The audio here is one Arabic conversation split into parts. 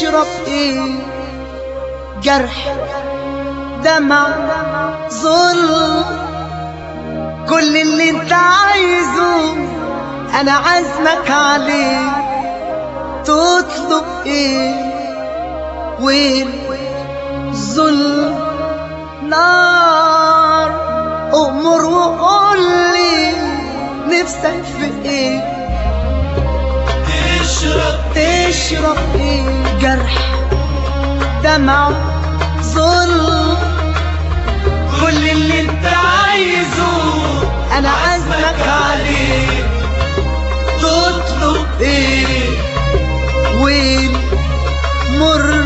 تشرب ايه؟ جرح، دمع، ظلم، كل اللي انت عايزه انا عازمك عليه. تطلب ايه؟ ويل، ظلم، نار، امر وقولي نفسك في ايه؟ تشرب ايه؟ جرح، دمع، ظلم، كل اللي انت عايزه انا عازمك عليه. تطلب ايه؟ ويل، مر،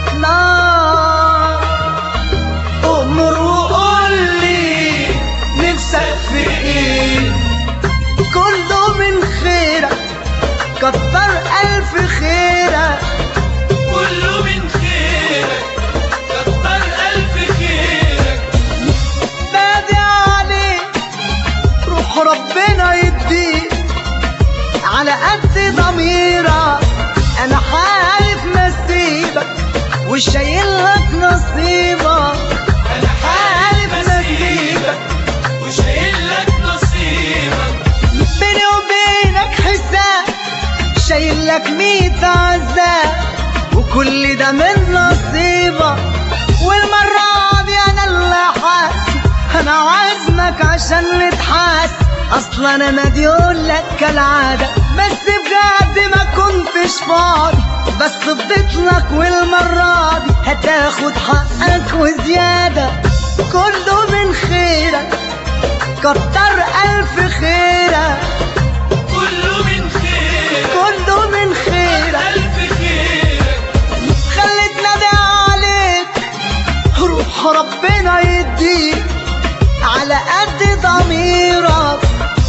نار، امر وقولي نفسك في ايه؟ كله من خيرك، كتر الف خيرك، كله من خيرك، كتر الف خيرك. بادي عليك روح ربنا يديك على قد ضميرك. انا حالف نسيبك وشايلك نصيبك. انا حالف نسيبك وشايلك نصيبك. بيني وبينك حساب، شايلك 100 عذاب، وكل ده من نصيبك. والمرة دي انا اللي حاسب، انا عازمك عشان نتحاسب. اصلا انا مديون لك كالعادة، بس بجد ما كنتش فاضي، بس فضيت لك والمرة دي هتاخد حقك وزيادة. كله من خيرك، كتر الف خيرك، كله من خيرك، كله من خيرك، الف خيرك. خليتنا نادي عليك روح ربنا يديك على قد ضميرك.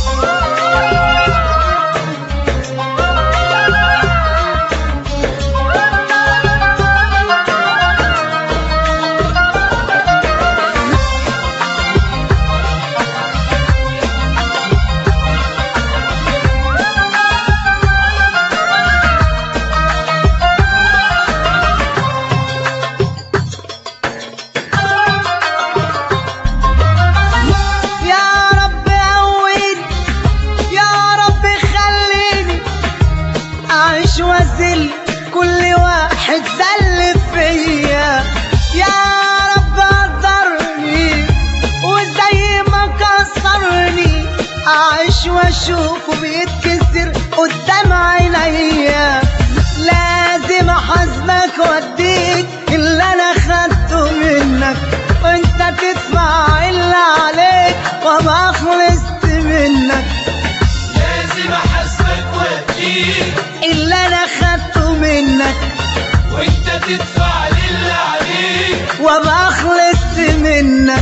وازل كل واحد زل فيا، يا رب قدرني وزي ما كسرني اعيش واشوفه بيتكسر قدام عينيا. لازم احاسبك واديك اللي انا خدته منك، وانت تدفع اللي عليك وما خلصت منك. لازم احاسبك واديك اللي انا خدته منك، وانت تدفع للي عليك وما خلصت منك.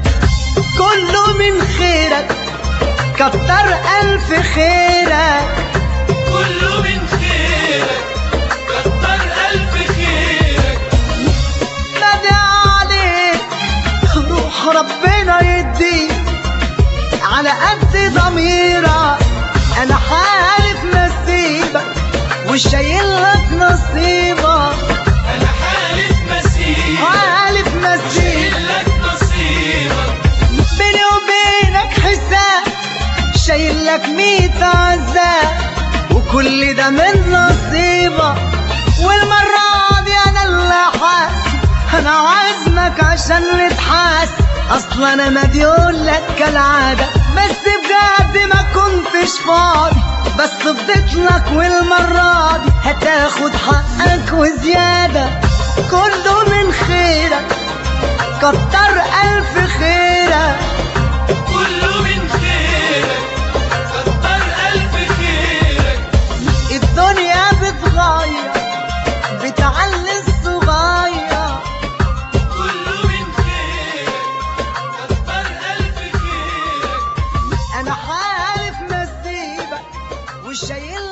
كله من خيرك، كتر الف خيرك، كله من خيرك، كتر الف خيرك. نادي عليك روح ربنا يديك على قد ضميرك. انا حالف نسيبك وشايلك نصيبك. انا حالف نسيبك، حالف نسيبك، وشايلك نصيبك. بيني وبينك حساب، شايلك 100 عذاب، وكل ده من نصيبك. والمرة دي انا اللي حاسب، انا عازمك عشان نتحاسب. اصلا انا مديون لك كالعادة، بس بجد ما كنتش فاضي، بس فضيت لك والمرة دي هتاخد حقك وزيادة. كله من خيرك، كتر الف خيرك، كله من خيرك، كتر الف خيرك. الدنيا بتغير، بتعلي الصغير. كله من خيرك، كتر الف خيرك. انا حالف نسيبك وشايل